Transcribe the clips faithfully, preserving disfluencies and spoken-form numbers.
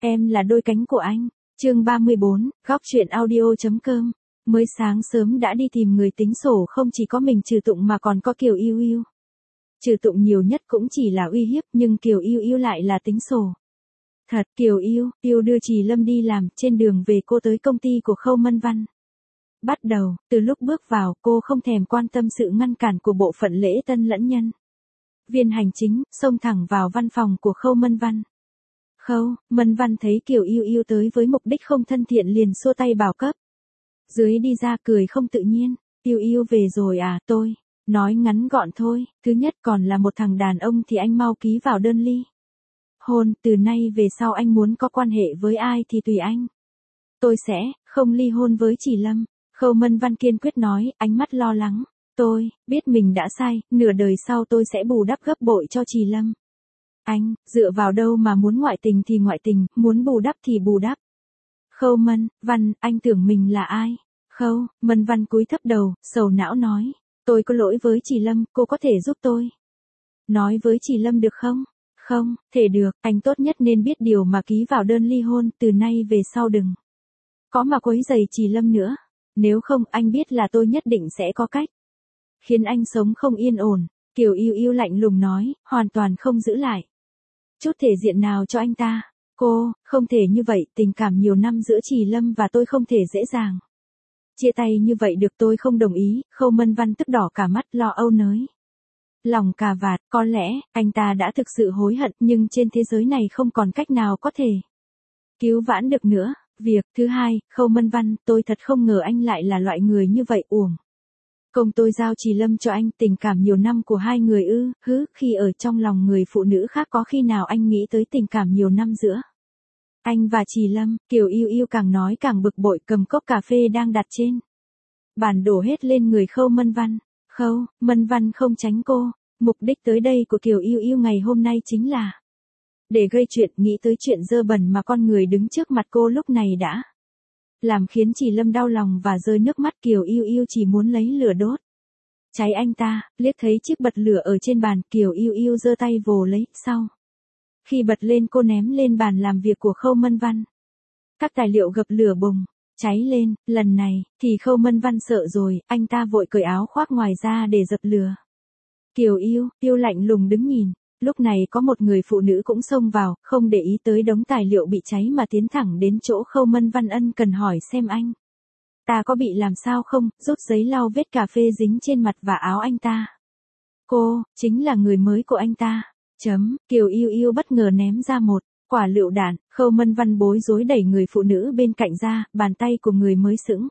Em là đôi cánh của anh. Chương ba mươi bốn, góc truyện audio.com. Mới sáng sớm đã đi tìm người tính sổ, không chỉ có mình Trừ Tụng mà còn có Kiều Yêu Yêu. Trừ Tụng nhiều nhất cũng chỉ là uy hiếp, nhưng Kiều Yêu Yêu lại là tính sổ. Thật, Kiều Yêu, Yêu đưa Trì Lâm đi làm, trên đường về cô tới công ty của Khâu Mân Văn. Bắt đầu, từ lúc bước vào, cô không thèm quan tâm sự ngăn cản của bộ phận lễ tân lẫn nhân viên hành chính, xông thẳng vào văn phòng của Khâu Mân Văn. Khâu Mân Văn thấy Kiều Yêu Yêu tới với mục đích không thân thiện liền xua tay bảo cấp. Dưới đi ra cười không tự nhiên, Yêu Yêu về rồi à, tôi nói ngắn gọn thôi, thứ nhất còn là một thằng đàn ông thì anh mau ký vào đơn ly hôn, từ nay về sau anh muốn có quan hệ với ai thì tùy anh. Tôi sẽ không ly hôn với Trì Lâm. Khâu Mân Văn kiên quyết nói, ánh mắt lo lắng. Tôi biết mình đã sai, nửa đời sau tôi sẽ bù đắp gấp bội cho Trì Lâm. Anh, dựa vào đâu mà muốn ngoại tình thì ngoại tình, muốn bù đắp thì bù đắp. Khâu Mân Văn, anh tưởng mình là ai? Khâu Mân Văn cúi thấp đầu, sầu não nói. Tôi có lỗi với Trì Lâm, cô có thể giúp tôi nói với Trì Lâm được không? Không, thể được, anh tốt nhất nên biết điều mà ký vào đơn ly hôn, từ nay về sau đừng có mà quấy rầy Trì Lâm nữa. Nếu không, anh biết là tôi nhất định sẽ có cách khiến anh sống không yên ổn. Kiều Yêu Yêu lạnh lùng nói, hoàn toàn không giữ lại chút thể diện nào cho anh ta. Cô, không thể như vậy, tình cảm nhiều năm giữa Trì Lâm và tôi không thể dễ dàng chia tay như vậy được, tôi không đồng ý. Khâu Mân Văn tức đỏ cả mắt, lo âu nới lòng cà vạt, có lẽ anh ta đã thực sự hối hận, nhưng trên thế giới này không còn cách nào có thể cứu vãn được nữa. Việc thứ hai, Khâu Mân Văn, tôi thật không ngờ anh lại là loại người như vậy, uổng công tôi giao Trì Lâm cho anh, tình cảm nhiều năm của hai người ư? Hứ, khi ở trong lòng người phụ nữ khác có khi nào anh nghĩ tới tình cảm nhiều năm giữa anh và Trì Lâm? Kiều Yêu Yêu càng nói càng bực bội, cầm cốc cà phê đang đặt trên bàn đổ hết lên người Khâu Mân Văn. Khâu Mân Văn không tránh cô, mục đích tới đây của Kiều Yêu Yêu ngày hôm nay chính là để gây chuyện, nghĩ tới chuyện dơ bẩn mà con người đứng trước mặt cô lúc này đã làm khiến Trì Lâm đau lòng và rơi nước mắt. Kiều Yêu Yêu chỉ muốn lấy lửa đốt cháy anh ta. Liếc thấy chiếc bật lửa ở trên bàn, Kiều Yêu Yêu giơ tay vồ lấy, sau khi bật lên cô ném lên bàn làm việc của Khâu Mân Văn. Các tài liệu gập lửa bùng cháy lên, lần này thì Khâu Mân Văn sợ rồi, anh ta vội cởi áo khoác ngoài ra để dập lửa. Kiều Yêu Yêu lạnh lùng đứng nhìn. Lúc này có một người phụ nữ cũng xông vào, không để ý tới đống tài liệu bị cháy mà tiến thẳng đến chỗ Khâu Mân Văn, ân cần hỏi xem anh ta có bị làm sao không, rút giấy lau vết cà phê dính trên mặt và áo anh ta. Cô chính là người mới của anh ta. Chấm. Kiều Yêu Yêu bất ngờ ném ra một quả lựu đạn. Khâu Mân Văn bối rối đẩy người phụ nữ bên cạnh ra, bàn tay của người mới sững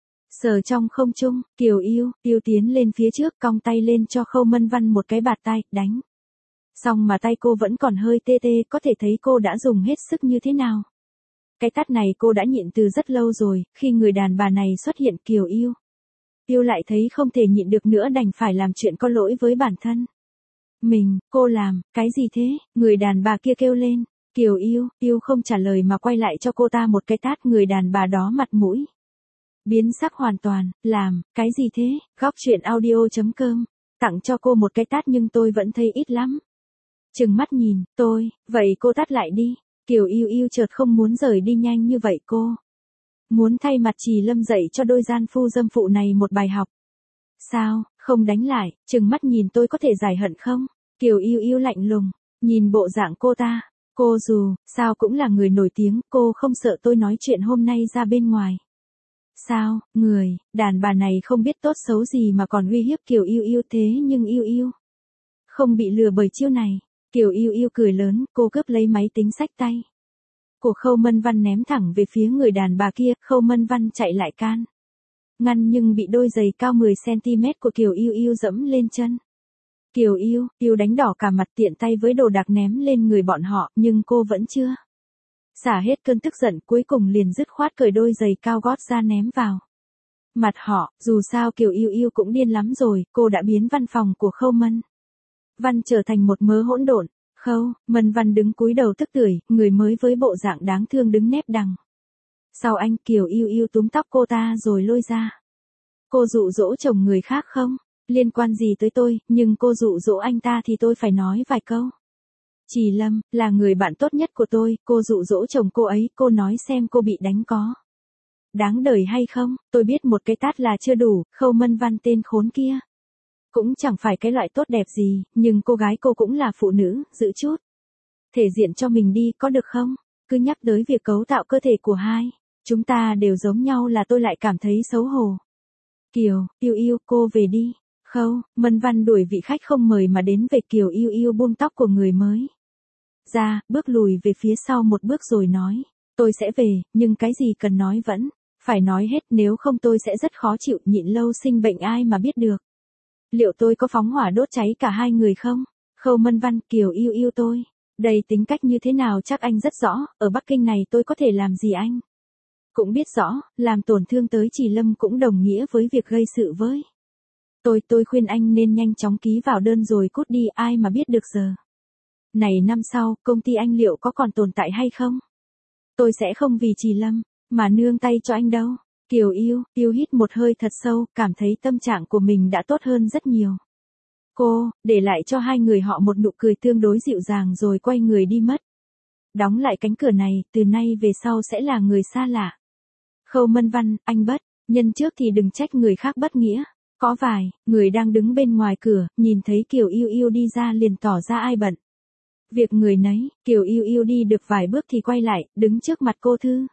sờ trong không trung. Kiều Yêu Yêu tiến lên phía trước, cong tay lên cho Khâu Mân Văn một cái bạt tay, đánh xong mà tay cô vẫn còn hơi tê tê, có thể thấy cô đã dùng hết sức như thế nào. Cái tát này cô đã nhịn từ rất lâu rồi, khi người đàn bà này xuất hiện Kiều Yêu Yêu lại thấy không thể nhịn được nữa, đành phải làm chuyện có lỗi với bản thân mình. Cô làm cái gì thế? Người đàn bà kia kêu lên. Kiều Yêu Yêu không trả lời mà quay lại cho cô ta một cái tát. Người đàn bà đó mặt mũi biến sắc hoàn toàn. Làm cái gì thế? Góc truyện audio.com tặng cho cô một cái tát nhưng tôi vẫn thấy ít lắm. Trừng mắt nhìn tôi, vậy cô tát lại đi. Kiều Yêu Yêu chợt không muốn rời đi nhanh như vậy, cô muốn thay mặt Trì Lâm dạy cho đôi gian phu dâm phụ này một bài học. Sao không đánh lại? Trừng mắt nhìn tôi có thể giải hận không? Kiều Yêu Yêu lạnh lùng nhìn bộ dạng cô ta. Cô dù sao cũng là người nổi tiếng, cô không sợ tôi nói chuyện hôm nay ra bên ngoài sao? Người đàn bà này không biết tốt xấu gì mà còn uy hiếp Kiều Yêu Yêu, thế nhưng Yêu Yêu không bị lừa bởi chiêu này. Kiều Yêu Yêu cười lớn, cô cướp lấy máy tính xách tay của Khâu Mân Văn ném thẳng về phía người đàn bà kia. Khâu Mân Văn chạy lại can ngăn nhưng bị đôi giày cao mười xăng-ti-mét của Kiều Yêu Yêu dẫm lên chân. Kiều Yêu Yêu đánh đỏ cả mặt, tiện tay với đồ đạc ném lên người bọn họ, nhưng cô vẫn chưa xả hết cơn tức giận, cuối cùng liền dứt khoát cởi đôi giày cao gót ra ném vào mặt họ. Dù sao Kiều Yêu Yêu cũng điên lắm rồi, cô đã biến văn phòng của Khâu Mân Văn trở thành một mớ hỗn độn. Khâu Mân Văn đứng cúi đầu tức tưởi, người mới với bộ dạng đáng thương đứng nép đằng sau anh. Kiều Yêu Yêu túm tóc cô ta rồi lôi ra. Cô dụ dỗ chồng người khác không liên quan gì tới tôi, nhưng cô dụ dỗ anh ta thì tôi phải nói vài câu. Trì Lâm, là người bạn tốt nhất của tôi, cô dụ dỗ chồng cô ấy, cô nói xem cô bị đánh có đáng đời hay không, tôi biết một cái tát là chưa đủ, Khâu Mân Văn tên khốn kia cũng chẳng phải cái loại tốt đẹp gì, nhưng cô gái cô cũng là phụ nữ, giữ chút thể diện cho mình đi, có được không? Cứ nhắc tới việc cấu tạo cơ thể của hai chúng ta đều giống nhau là tôi lại cảm thấy xấu hổ. Kiều, Yêu Yêu, cô về đi. Khâu Mân Văn đuổi vị khách không mời mà đến về. Kiều Yêu Yêu buông tóc của người mới ra, bước lùi về phía sau một bước rồi nói, tôi sẽ về, nhưng cái gì cần nói vẫn phải nói hết, nếu không tôi sẽ rất khó chịu, nhịn lâu sinh bệnh ai mà biết được. Liệu tôi có phóng hỏa đốt cháy cả hai người không? Khâu Mân Văn, Kiều Yêu Yêu tôi đây tính cách như thế nào chắc anh rất rõ, ở Bắc Kinh này tôi có thể làm gì anh cũng biết rõ, làm tổn thương tới Trì Lâm cũng đồng nghĩa với việc gây sự với tôi, tôi khuyên anh nên nhanh chóng ký vào đơn rồi cút đi, ai mà biết được giờ này năm sau, công ty anh liệu có còn tồn tại hay không? Tôi sẽ không vì Trì Lâm mà nương tay cho anh đâu. Kiều Yêu, Yêu hít một hơi thật sâu, cảm thấy tâm trạng của mình đã tốt hơn rất nhiều. Cô, để lại cho hai người họ một nụ cười tương đối dịu dàng rồi quay người đi mất. Đóng lại cánh cửa này, từ nay về sau sẽ là người xa lạ. Khâu Mân Văn, anh bất, nhân trước thì đừng trách người khác bất nghĩa. Có vài người đang đứng bên ngoài cửa, nhìn thấy Kiều Yêu Yêu đi ra liền tỏ ra ai bận việc người nấy. Kiều Yêu Yêu đi được vài bước thì quay lại, đứng trước mặt cô thư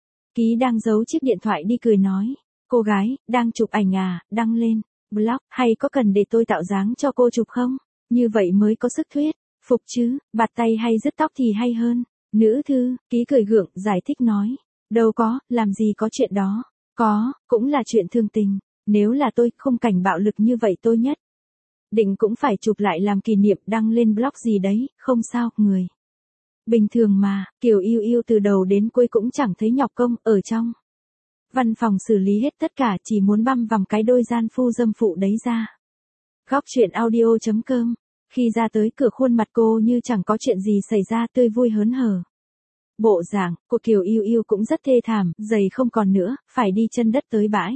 ký đang giấu chiếc điện thoại đi, cười nói, cô gái, đang chụp ảnh à, đăng lên blog, hay có cần để tôi tạo dáng cho cô chụp không? Như vậy mới có sức thuyết phục chứ, bạt tay hay rứt tóc thì hay hơn. Nữ thư ký cười gượng, giải thích nói, đâu có, làm gì có chuyện đó. Có, cũng là chuyện thương tình. Nếu là tôi, không cảnh bạo lực như vậy tôi nhất định cũng phải chụp lại làm kỷ niệm, đăng lên blog gì đấy, không sao, người bình thường mà. Kiều Yêu Yêu từ đầu đến cuối cũng chẳng thấy nhọc công, ở trong văn phòng xử lý hết tất cả, chỉ muốn băm vằm cái đôi gian phu dâm phụ đấy ra. Góc truyện audio chấm com. Khi ra tới cửa khuôn mặt cô như chẳng có chuyện gì xảy ra, tươi vui hớn hở. Bộ dạng của Kiều Yêu Yêu cũng rất thê thảm, giày không còn nữa, phải đi chân đất tới bãi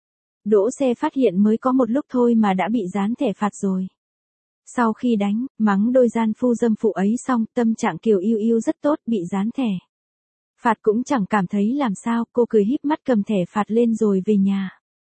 đỗ xe phát hiện mới có một lúc thôi mà đã bị dán thẻ phạt rồi. Sau khi đánh, mắng đôi gian phu dâm phụ ấy xong, tâm trạng Kiều Yêu Yêu rất tốt, bị dán thẻ phạt cũng chẳng cảm thấy làm sao, cô cười híp mắt cầm thẻ phạt lên rồi về nhà.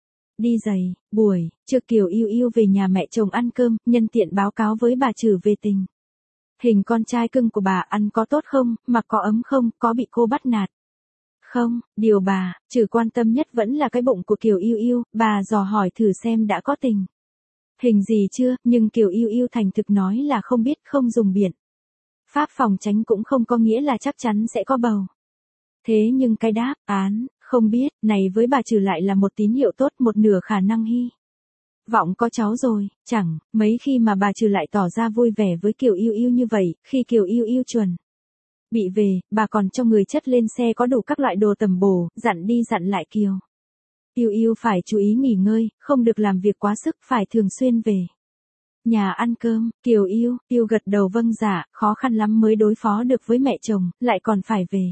Đi giày, buổi trước Kiều Yêu Yêu về nhà mẹ chồng ăn cơm, nhân tiện báo cáo với bà Trử về tình hình con trai cưng của bà ăn có tốt không, mặc có ấm không, có bị cô bắt nạt không. Điều bà Trử quan tâm nhất vẫn là cái bụng của Kiều Yêu Yêu, bà dò hỏi thử xem đã có tình hình gì chưa, nhưng Kiều Yêu Yêu thành thực nói là không biết, không dùng biện pháp phòng tránh cũng không có nghĩa là chắc chắn sẽ có bầu. Thế nhưng cái đáp án không biết này với bà Trử lại là một tín hiệu tốt, một nửa khả năng hy vọng có cháu rồi. Chẳng mấy khi mà bà Trử lại tỏ ra vui vẻ với Kiều Yêu Yêu như vậy. Khi Kiều Yêu Yêu chuẩn bị về, bà còn cho người chất lên xe có đủ các loại đồ tầm bổ, dặn đi dặn lại Kiều Yêu Yêu phải chú ý nghỉ ngơi, không được làm việc quá sức, phải thường xuyên về nhà ăn cơm. Kiều Yêu Yêu gật đầu vâng dạ, khó khăn lắm mới đối phó được với mẹ chồng, lại còn phải về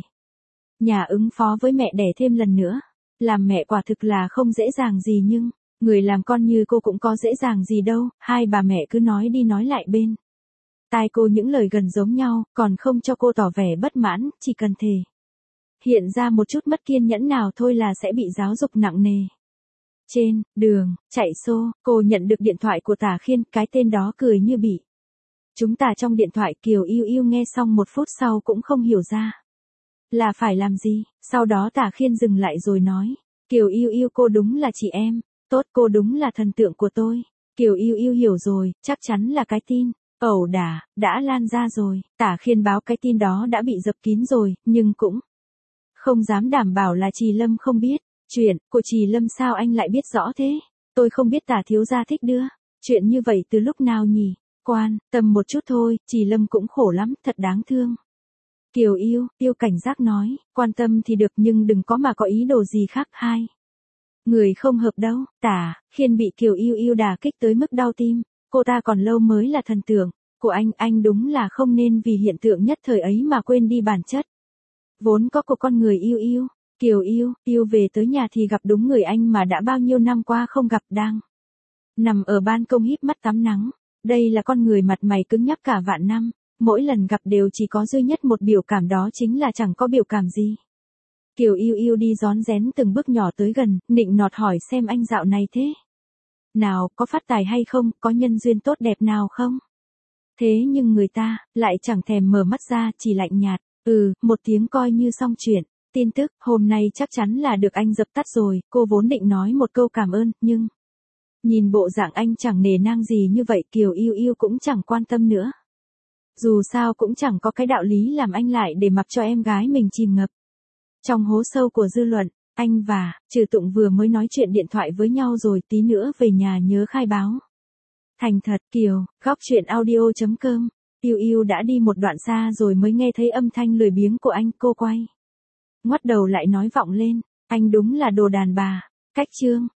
nhà ứng phó với mẹ đẻ thêm lần nữa. Làm mẹ quả thực là không dễ dàng gì, nhưng người làm con như cô cũng có dễ dàng gì đâu. Hai bà mẹ cứ nói đi nói lại bên tai cô những lời gần giống nhau, còn không cho cô tỏ vẻ bất mãn, chỉ cần thể hiện ra một chút mất kiên nhẫn nào thôi là sẽ bị giáo dục nặng nề. Trên đường chạy xô, cô nhận được điện thoại của Tả Khiên, cái tên đó cười như bị chúng ta trong điện thoại. Kiều Yêu Yêu nghe xong một phút sau cũng không hiểu ra là phải làm gì. Sau đó Tả Khiên dừng lại rồi nói, Kiều Yêu Yêu cô đúng là chị em tốt, cô đúng là thần tượng của tôi. Kiều Yêu Yêu hiểu rồi, chắc chắn là cái tin ẩu đả đã lan ra rồi. Tả Khiên báo cái tin đó đã bị dập kín rồi, nhưng cũng không dám đảm bảo là Trì Lâm không biết. Chuyện của Trì Lâm sao anh lại biết rõ thế? Tôi không biết Tả thiếu gia thích đưa chuyện như vậy từ lúc nào nhỉ? Quan tâm một chút thôi, Trì Lâm cũng khổ lắm, thật đáng thương. Kiều Yêu Yêu cảnh giác nói, quan tâm thì được nhưng đừng có mà có ý đồ gì khác. Hai người không hợp đâu. Tả Khiên bị Kiều Yêu Yêu đả kích tới mức đau tim. Cô ta còn lâu mới là thần tượng của anh, anh đúng là không nên vì hiện tượng nhất thời ấy mà quên đi bản chất vốn có của con người. Yêu Yêu Kiều Yêu Yêu về tới nhà thì gặp đúng người anh mà đã bao nhiêu năm qua không gặp, đang nằm ở ban công híp mắt tắm nắng. Đây là con người mặt mày cứng nhắc cả vạn năm, mỗi lần gặp đều chỉ có duy nhất một biểu cảm, đó chính là chẳng có biểu cảm gì. Kiều Yêu Yêu đi rón rén từng bước nhỏ tới gần, nịnh nọt hỏi xem anh dạo này thế nào, có phát tài hay không, có nhân duyên tốt đẹp nào không. Thế nhưng người ta, lại chẳng thèm mở mắt ra, chỉ lạnh nhạt, ừ, một tiếng coi như xong chuyện. Tin tức, hôm nay chắc chắn là được anh dập tắt rồi, cô vốn định nói một câu cảm ơn, nhưng nhìn bộ dạng anh chẳng nề nang gì như vậy, Kiều Yêu Yêu cũng chẳng quan tâm nữa. Dù sao cũng chẳng có cái đạo lý làm anh lại để mặc cho em gái mình chìm ngập trong hố sâu của dư luận. Anh và Trừ Tụng vừa mới nói chuyện điện thoại với nhau rồi, tí nữa về nhà nhớ khai báo. Thành thật. Kiều, góc chuyện audio chấm com. Yêu Yêu đã đi một đoạn xa rồi mới nghe thấy âm thanh lười biếng của anh, cô quay ngoắt đầu lại nói vọng lên, anh đúng là đồ đàn bà. Cách chương